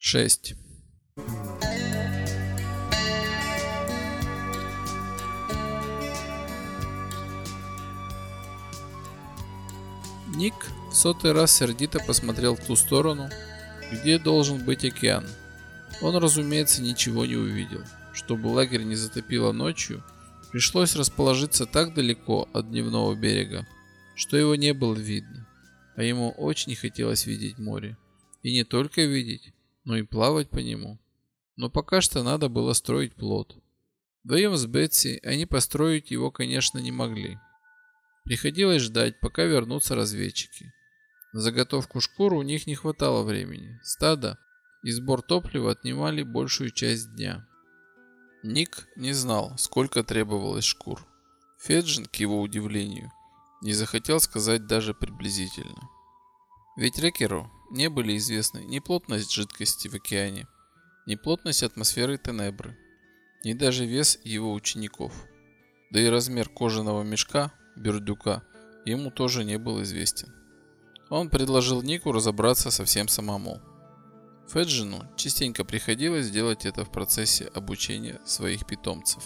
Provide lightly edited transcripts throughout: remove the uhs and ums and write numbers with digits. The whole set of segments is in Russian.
6. Ник в сотый раз сердито посмотрел в ту сторону, где должен быть океан. Он, разумеется, ничего не увидел. Чтобы лагерь не затопило ночью, пришлось расположиться так далеко от дневного берега, что его не было видно. А ему очень хотелось видеть море. И не только видеть, но и плавать по нему. Но пока что надо было строить плот. Вдвоем с Бетси они построить его, конечно, не могли. Приходилось ждать, пока вернутся разведчики. На заготовку шкур у них не хватало времени. Стадо и сбор топлива отнимали большую часть дня. Ник не знал, сколько требовалось шкур. Феджин, к его удивлению, не захотел сказать даже приблизительно. Ведь Рекеру не были известны ни плотность жидкости в океане, ни плотность атмосферы Тенебры, ни даже вес его учеников. Да и размер кожаного мешка Бурдюка ему тоже не был известен. Он предложил Нику разобраться совсем самому. Феджину частенько приходилось делать это в процессе обучения своих питомцев.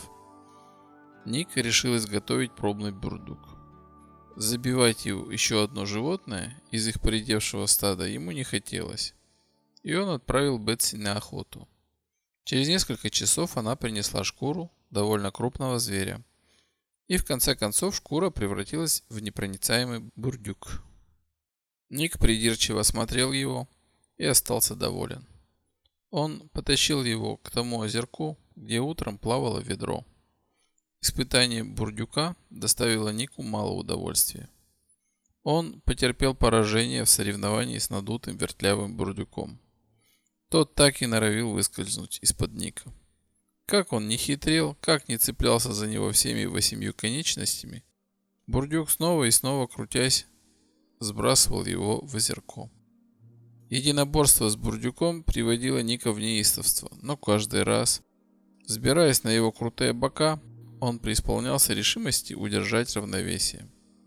Ник решил изготовить пробный бурдюк. Забивать его еще одно животное из их поредевшего стада ему не хотелось, и он отправил Бетси на охоту. Через несколько часов она принесла шкуру довольно крупного зверя, и в конце концов шкура превратилась в непроницаемый бурдюк. Ник придирчиво осмотрел его и остался доволен. Он потащил его к тому озерку, где утром плавало ведро. Испытание бурдюка доставило Нику мало удовольствия. Он потерпел поражение в соревновании с надутым вертлявым бурдюком. Тот так и норовил выскользнуть из-под Ника. Как он не хитрил, как не цеплялся за него всеми 8 конечностями, бурдюк снова и снова, крутясь, сбрасывал его в озерко. Единоборство с бурдюком приводило Ника в неистовство, но каждый раз, взбираясь на его крутые бока, он преисполнялся решимости удержать равновесие.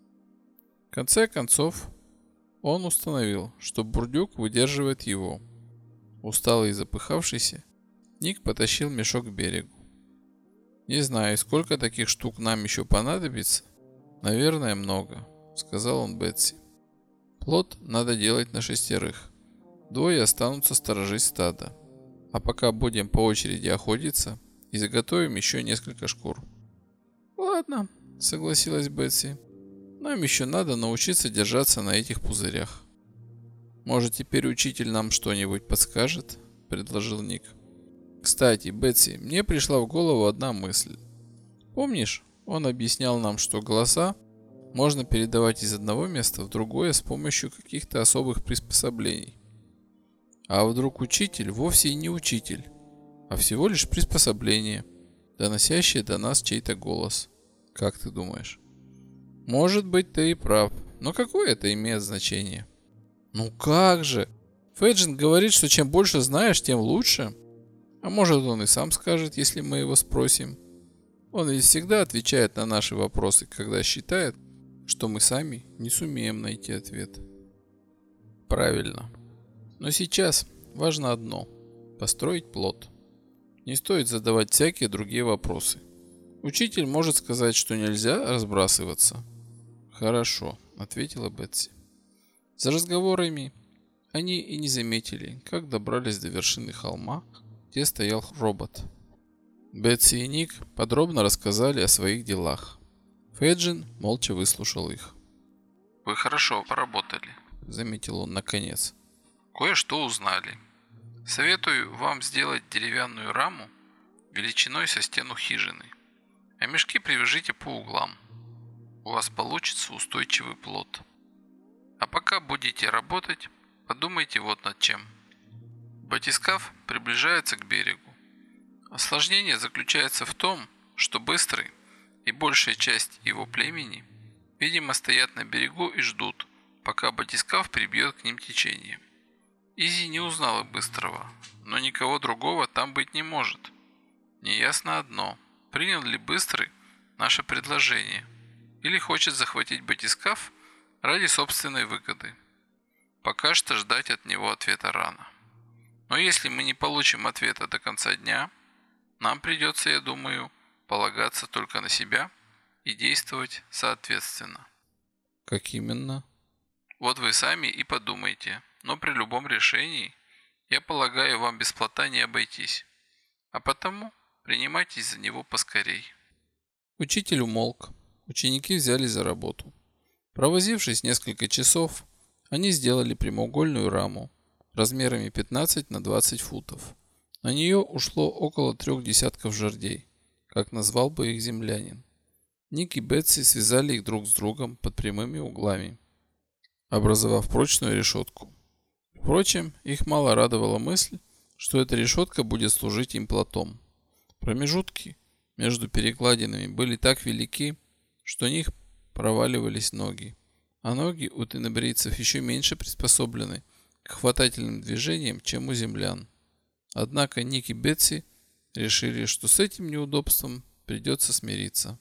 В конце концов, он установил, что бурдюк выдерживает его. Усталый и запыхавшийся, Ник потащил мешок к берегу. «Не знаю, сколько таких штук нам еще понадобится. Наверное, много», — сказал он Бетси. «Плот надо делать на 6. 2 останутся сторожить стадо. А пока будем по очереди охотиться и заготовим еще несколько шкур». «Ладно», — согласилась Бетси. «Нам еще надо научиться держаться на этих пузырях». «Может, теперь учитель нам что-нибудь подскажет?» — предложил Ник. «Кстати, Бетси, мне пришла в голову одна мысль. Помнишь, он объяснял нам, что голоса можно передавать из одного места в другое с помощью каких-то особых приспособлений? А вдруг учитель вовсе и не учитель, а всего лишь приспособление, доносящее до нас чей-то голос? Как ты думаешь?» «Может быть, ты и прав, но какое это имеет значение?» «Ну как же? Феджин говорит, что чем больше знаешь, тем лучше. А может, он и сам скажет, если мы его спросим. Он ведь всегда отвечает на наши вопросы, когда считает, что мы сами не сумеем найти ответ». «Правильно. Но сейчас важно одно – построить плот. Не стоит задавать всякие другие вопросы. Учитель может сказать, что нельзя разбрасываться». «Хорошо», – ответила Бетси. За разговорами они и не заметили, как добрались до вершины холма, где стоял робот. Бетси и Ник подробно рассказали о своих делах. Феджин молча выслушал их. «Вы хорошо поработали», — заметил он наконец. «Кое-что узнали. Советую вам сделать деревянную раму величиной со стену хижины, а мешки привяжите по углам. У вас получится устойчивый плот. А пока будете работать, подумайте вот над чем. Батискаф приближается к берегу. Осложнение заключается в том, что Быстрый и большая часть его племени, видимо, стоят на берегу и ждут, пока батискаф прибьет к ним течение. Изи не узнала Быстрого, но никого другого там быть не может. Неясно одно, принял ли Быстрый наше предложение или хочет захватить батискаф ради собственной выгоды. Пока что ждать от него ответа рано. Но если мы не получим ответа до конца дня, нам придется, я думаю, полагаться только на себя и действовать соответственно. Как именно? Вот вы сами и подумайте, но при любом решении, я полагаю, вам без плота не обойтись. А потому принимайтесь за него поскорей. Учитель умолк. Ученики взялись за работу. Провозившись несколько часов, они сделали прямоугольную раму размерами 15 на 20 футов. На нее ушло около 3 десятков жердей, как назвал бы их землянин. Ник и Бетси связали их друг с другом под прямыми углами, образовав прочную решетку. Впрочем, их мало радовала мысль, что эта решетка будет служить им плотом. Промежутки между перекладинами были так велики, что в них проваливались ноги. А ноги у тенебрийцев еще меньше приспособлены к хватательным движениям, чем у землян. Однако Ник и Бетси решили, что с этим неудобством придется смириться.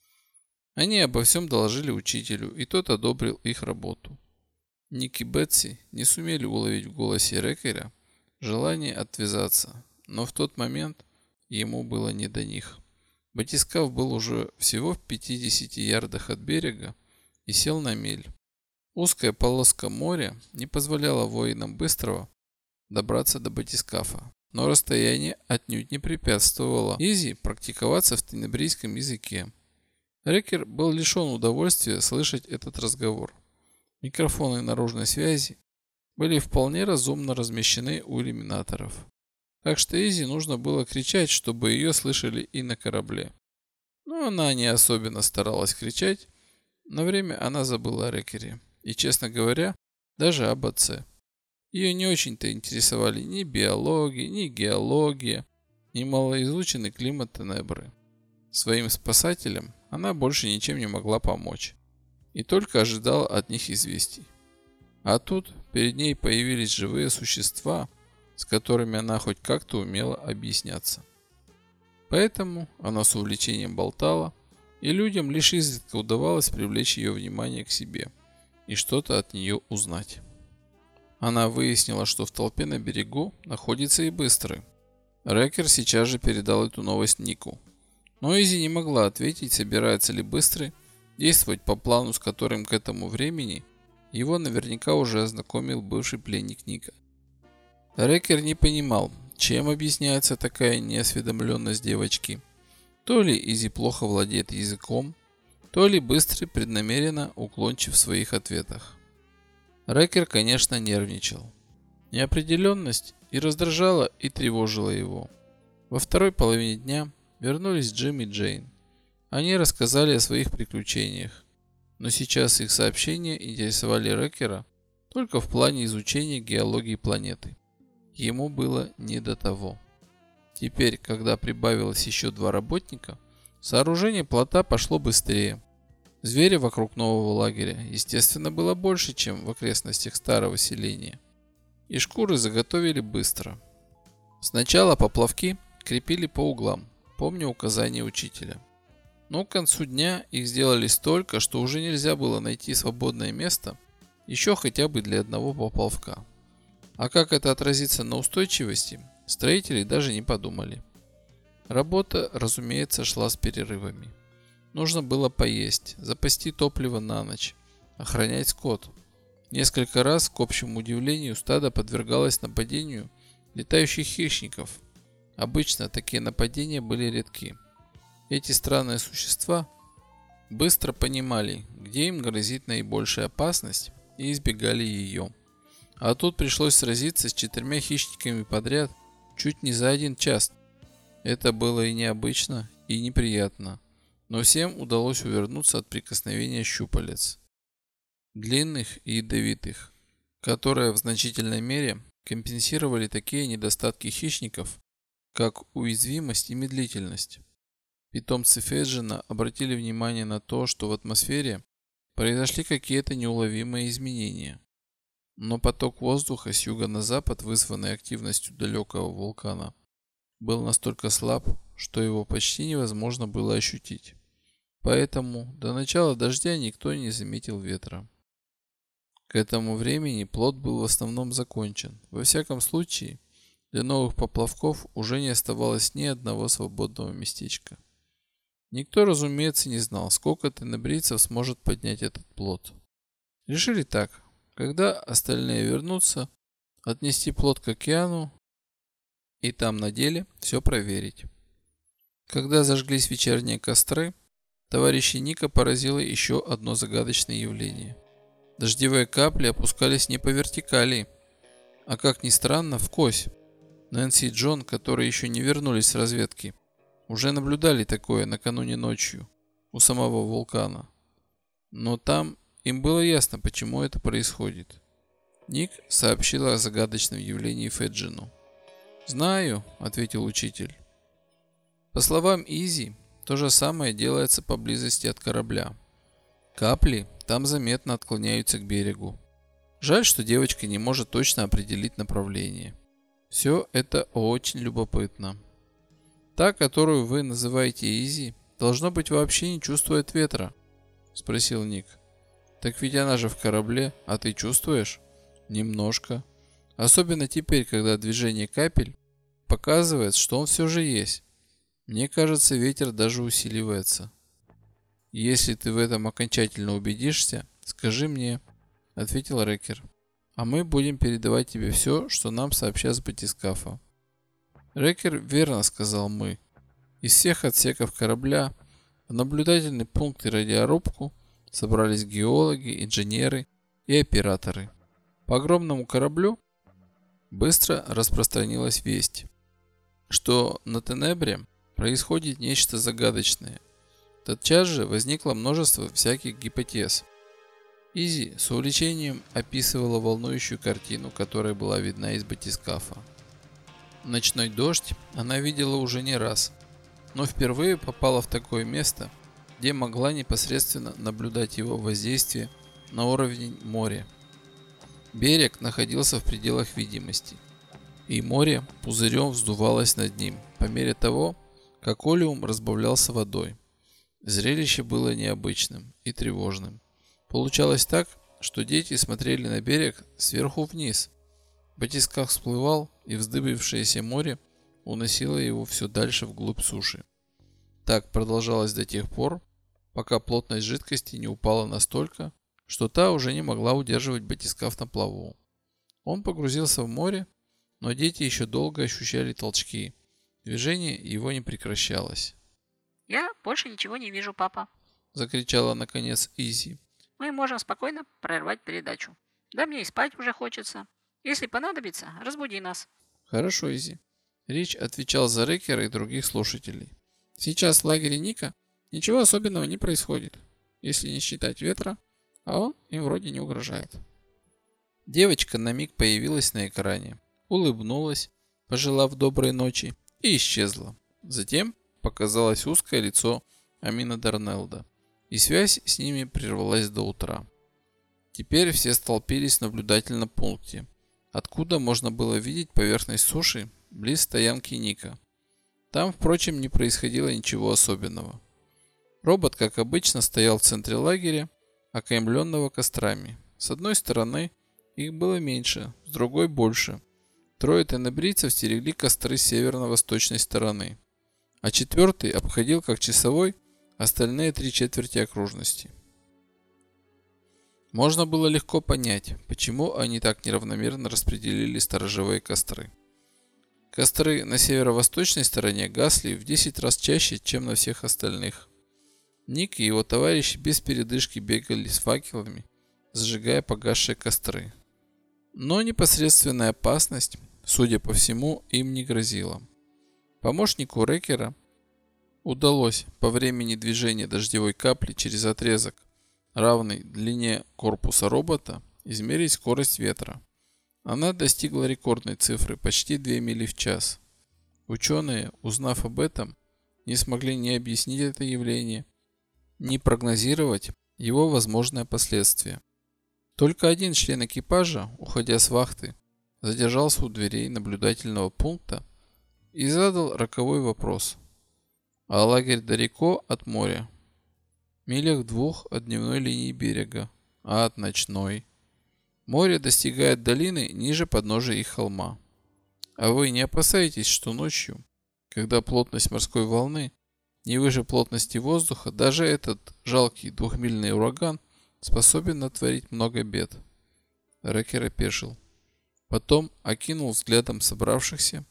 Они обо всем доложили учителю, и тот одобрил их работу. Ник и Бетси не сумели уловить в голосе Рекера желание отвязаться, но в тот момент ему было не до них. Батискаф был уже всего в 50 ярдах от берега и сел на мель. Узкая полоска моря не позволяла воинам быстрого добраться до батискафа, но расстояние отнюдь не препятствовало Изи практиковаться в тенебрийском языке. Рекер был лишен удовольствия слышать этот разговор. Микрофоны наружной связи были вполне разумно размещены у иллюминаторов. Так что Изи нужно было кричать, чтобы ее слышали и на корабле. Но она не особенно старалась кричать. На время она забыла о Рекере. И, честно говоря, даже об отце. Ее не очень-то интересовали ни биология, ни геология, ни малоизученный климат Тенебры. Своим спасателям она больше ничем не могла помочь. И только ожидала от них известий. А тут перед ней появились живые существа, с которыми она хоть как-то умела объясняться. Поэтому она с увлечением болтала, и людям лишь изредка удавалось привлечь ее внимание к себе и что-то от нее узнать. Она выяснила, что в толпе на берегу находится и Быстрый. Рекер сейчас же передал эту новость Нику. Но Изи не могла ответить, собирается ли Быстрый действовать по плану, с которым к этому времени его наверняка уже ознакомил бывший пленник Ника. Рекер не понимал, чем объясняется такая неосведомленность девочки. То ли Изи плохо владеет языком, то ли Быстрый преднамеренно уклончив в своих ответах. Рекер, конечно, нервничал. Неопределенность и раздражала, и тревожила его. Во второй половине дня вернулись Джим и Джейн. Они рассказали о своих приключениях, но сейчас их сообщения интересовали Рекера только в плане изучения геологии планеты. Ему было не до того. Теперь, когда прибавилось еще 2 работника, сооружение плота пошло быстрее. Зверя вокруг нового лагеря, естественно, было больше, чем в окрестностях старого селения. И шкуры заготовили быстро. Сначала поплавки крепили по углам, помня указания учителя. Но к концу дня их сделали столько, что уже нельзя было найти свободное место еще хотя бы для одного поплавка. А как это отразится на устойчивости, строители даже не подумали. Работа, разумеется, шла с перерывами. Нужно было поесть, запасти топливо на ночь, охранять скот. Несколько раз, к общему удивлению, стадо подвергалось нападению летающих хищников. Обычно такие нападения были редки. Эти странные существа быстро понимали, где им грозит наибольшая опасность, и избегали ее. А тут пришлось сразиться с 4 хищниками подряд чуть не за 1 час. Это было и необычно, и неприятно, но всем удалось увернуться от прикосновения щупалец. Длинных и ядовитых, которые в значительной мере компенсировали такие недостатки хищников, как уязвимость и медлительность. Питомцы Феджина обратили внимание на то, что в атмосфере произошли какие-то неуловимые изменения. Но поток воздуха с юга на запад, вызванный активностью далекого вулкана, был настолько слаб, что его почти невозможно было ощутить. Поэтому до начала дождя никто не заметил ветра. К этому времени плот был в основном закончен. Во всяком случае, Для новых поплавков уже не оставалось ни одного свободного местечка. Никто, разумеется, не знал, сколько тенебрийцев сможет поднять этот плот. Решили так: когда остальные вернутся, отнести плот к океану и там на деле все проверить. Когда зажглись вечерние костры, товарищи Ника поразило еще одно загадочное явление. Дождевые капли опускались не по вертикали, а, как ни странно, вкось. Нэнси и Джон, которые еще не вернулись с разведки, уже наблюдали такое накануне ночью у самого вулкана. Но там им было ясно, почему это происходит. Ник сообщил о загадочном явлении Феджину. «Знаю», — ответил учитель. По словам Изи, то же самое делается поблизости от корабля. Капли там заметно отклоняются к берегу. Жаль, что девочка не может точно определить направление. Все это очень любопытно. Та, которую вы называете Изи, должно быть, вообще не чувствует ветра, спросил Ник. Так ведь она же в корабле, а ты чувствуешь? Немножко. Особенно теперь, когда движение капель показывает, что он все же есть. Мне кажется, ветер даже усиливается. Если ты в этом окончательно убедишься, скажи мне, ответил Рекер. А мы будем передавать тебе все, что нам сообщат с батискафа. Рекер верно сказал мы. Из всех отсеков корабля в наблюдательный пункт и радиорубку собрались геологи, инженеры и операторы. По огромному кораблю быстро распространилась весть, что на Тенебре происходит нечто загадочное. Тотчас же возникло множество всяких гипотез. Изи с увлечением описывала волнующую картину, которая была видна из батискафа. Ночной дождь она видела уже не раз, но впервые попала в такое место, где могла непосредственно наблюдать его воздействие на уровень моря. Берег находился в пределах видимости, и море пузырем вздувалось над ним по мере того, как олеум разбавлялся водой. Зрелище было необычным и тревожным. Получалось так, что дети смотрели на берег сверху вниз. Батискаф всплывал, и вздыбившееся море уносило его все дальше вглубь суши. Так продолжалось до тех пор, пока плотность жидкости не упала настолько, что та уже не могла удерживать батискаф на плаву. Он погрузился в море, но дети еще долго ощущали толчки. Движение его не прекращалось. «Я больше ничего не вижу, папа», — закричала наконец Изи. «Мы можем спокойно прервать передачу. Да мне и спать уже хочется. Если понадобится, разбуди нас». «Хорошо, Изи». Рич отвечал за Рекера и других слушателей. Сейчас в лагере Ника ничего особенного не происходит, если не считать ветра, а он им вроде не угрожает. Девочка на миг появилась на экране, улыбнулась, пожелав доброй ночи, и исчезла. Затем показалось узкое лицо Амина Дарнелда, и связь с ними прервалась до утра. Теперь все столпились в наблюдательном пункте, откуда можно было видеть поверхность суши близ стоянки Ника. Там, впрочем, не происходило ничего особенного. Робот, как обычно, стоял в центре лагеря, окаймленного кострами. С одной стороны их было меньше, с другой больше. Трое тенебрийцев стерегли костры с северно-восточной стороны, а четвертый обходил как часовой остальные 3/4 окружности. Можно было легко понять, почему они так неравномерно распределили сторожевые костры. Костры на северо-восточной стороне гасли в 10 раз чаще, чем на всех остальных. Ник и его товарищи без передышки бегали с факелами, сжигая погасшие костры. Но непосредственная опасность, судя по всему, им не грозила. Помощнику Рекера удалось по времени движения дождевой капли через отрезок, равный длине корпуса робота, измерить скорость ветра. Она достигла рекордной цифры почти 2 мили в час. Ученые, узнав об этом, не смогли ни объяснить это явление, ни прогнозировать его возможные последствия. Только один член экипажа, уходя с вахты, задержался у дверей наблюдательного пункта и задал роковой вопрос. А лагерь далеко от моря? Милях 2 от дневной линии берега, а от ночной? Море достигает долины ниже подножия их холма. А вы не опасаетесь, что ночью, когда плотность морской волны не выше плотности воздуха, даже этот жалкий двухмильный ураган способен натворить много бед? Рекер опешил. Потом окинул взглядом собравшихся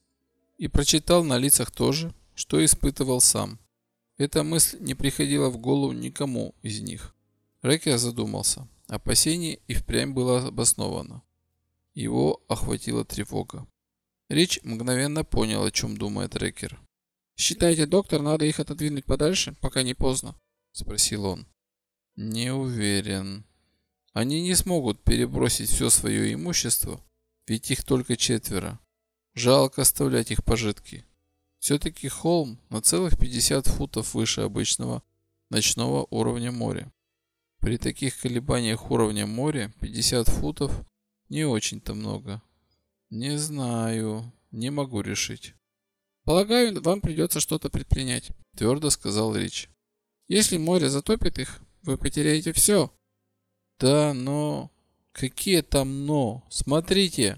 и прочитал на лицах то же, что испытывал сам. Эта мысль не приходила в голову никому из них. Рекер задумался. Опасение и впрямь было обосновано. Его охватила тревога. Рич мгновенно понял, о чем думает Рекер. «Считаете, доктор, надо их отодвинуть подальше, пока не поздно?» – спросил он. «Не уверен. Они не смогут перебросить все свое имущество, ведь их только 4. Жалко оставлять их пожитки. Все-таки холм на целых 50 футов выше обычного ночного уровня моря. При таких колебаниях уровня моря 50 футов не очень-то много. Не знаю, не могу решить». «Полагаю, вам придется что-то предпринять», – твердо сказал Рич. «Если море затопит их, вы потеряете все». «Да, но... Какие там «но»? Смотрите!»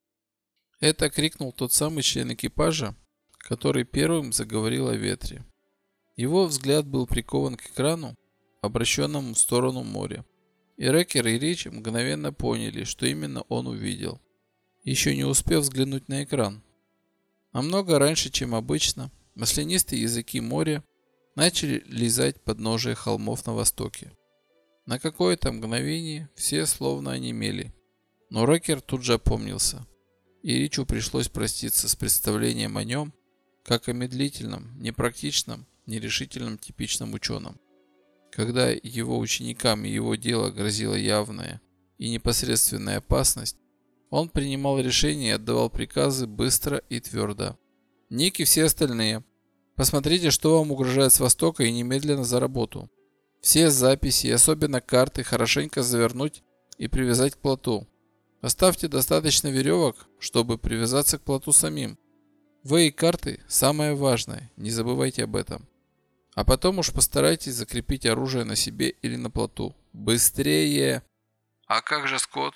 Это крикнул тот самый член экипажа, который первым заговорил о ветре. Его взгляд был прикован к экрану, обращенному в сторону моря. И Рекер и Рич мгновенно поняли, что именно он увидел, еще не успев взглянуть на экран. Намного раньше, чем обычно, маслянистые языки моря начали лизать подножие холмов на востоке. На какое-то мгновение все словно онемели, но Рекер тут же опомнился, и Ричу пришлось проститься с представлением о нем, как о медлительном, непрактичном, нерешительном типичном ученом. Когда его ученикам и его делу грозила явная и непосредственная опасность, он принимал решения и отдавал приказы быстро и твердо. «Ник и все остальные, посмотрите, что вам угрожает с востока, и немедленно за работу. Все записи, особенно карты, хорошенько завернуть и привязать к плоту. Оставьте достаточно веревок, чтобы привязаться к плоту самим. Вы и карты – самое важное, не забывайте об этом. А потом уж постарайтесь закрепить оружие на себе или на плоту. Быстрее!» «А как же Скотт?»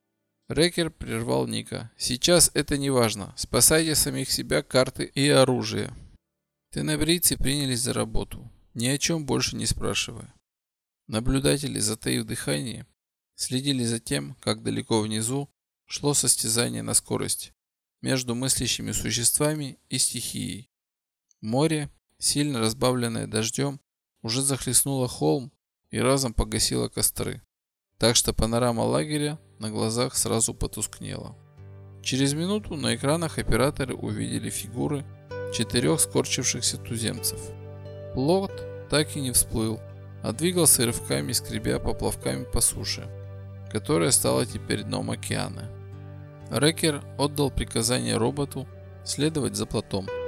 Рекер прервал Ника. «Сейчас это не важно. Спасайте самих себя, карты и оружие». Тенебрийцы принялись за работу, ни о чем больше не спрашивая. Наблюдатели, затаив дыхание, следили за тем, как далеко внизу шло состязание на скорость между мыслящими существами и стихией. Море, сильно разбавленное дождем, уже захлестнуло холм и разом погасило костры, так что панорама лагеря на глазах сразу потускнела. Через минуту на экранах операторы увидели фигуры 4 скорчившихся туземцев. Плот так и не всплыл, а двигался рывками, скребя поплавками по суше, которая стала теперь дном океана. Рекер отдал приказание роботу следовать за плотом.